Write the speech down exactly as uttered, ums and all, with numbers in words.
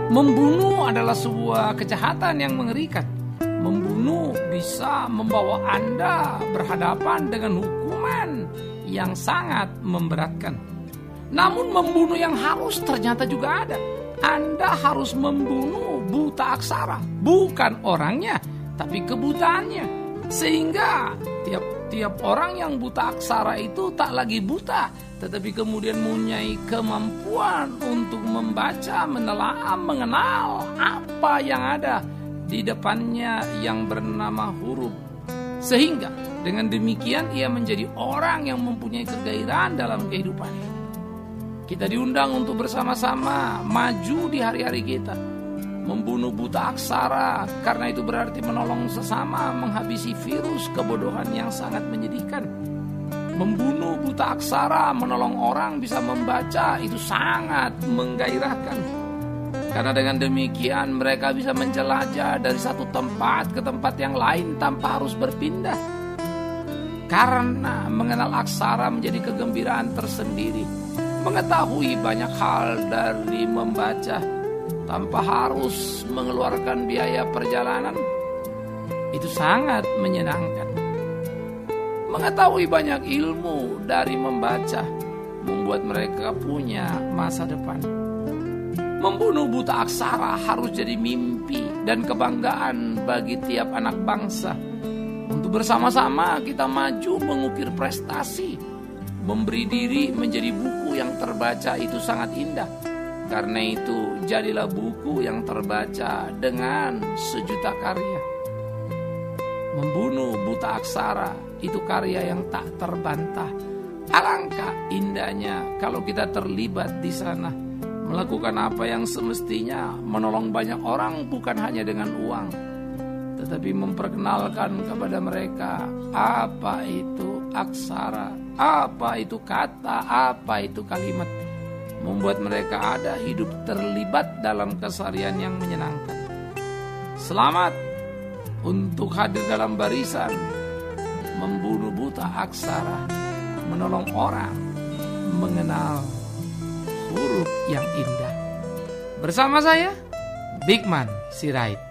Membunuh adalah sebuah kejahatan yang mengerikan. Membunuh bisa membawa Anda berhadapan dengan hukuman yang sangat memberatkan. Namun membunuh yang harus ternyata juga ada. Anda harus membunuh buta aksara, bukan orangnya, tapi kebutaannya. Sehingga tiap-tiap orang yang buta aksara itu tak lagi buta, tetapi kemudian mempunyai kemampuan untuk membaca, menelaah, mengenal apa yang ada di depannya yang bernama huruf. Sehingga dengan demikian ia menjadi orang yang mempunyai kegairahan dalam kehidupannya. Kita diundang untuk bersama-sama maju di hari-hari kita, membunuh buta aksara, karena itu berarti menolong sesama menghabisi virus kebodohan yang sangat menyedihkan. Membunuh buta aksara, menolong orang bisa membaca, itu sangat menggairahkan. Karena dengan demikian mereka bisa menjelajah dari satu tempat ke tempat yang lain tanpa harus berpindah. Karena mengenal aksara menjadi kegembiraan tersendiri. Mengetahui banyak hal dari membaca tanpa harus mengeluarkan biaya perjalanan, itu sangat menyenangkan. Mengetahui banyak ilmu dari membaca membuat mereka punya masa depan. Membunuh buta aksara harus jadi mimpi dan kebanggaan bagi tiap anak bangsa. Untuk bersama-sama kita maju mengukir prestasi. Memberi diri menjadi buku yang terbaca itu sangat indah. Karena itu jadilah buku yang terbaca dengan sejuta karya. Membunuh buta aksara itu karya yang tak terbantah. Alangkah indahnya kalau kita terlibat di sana, melakukan apa yang semestinya, menolong banyak orang bukan hanya dengan uang, tetapi memperkenalkan kepada mereka apa itu aksara, apa itu kata, apa itu kalimat. Membuat mereka ada hidup terlibat dalam keseharian yang menyenangkan. Selamat untuk hadir dalam barisan membunuh buta aksara, menolong orang mengenal huruf yang indah. Bersama saya, Bigman Sirait.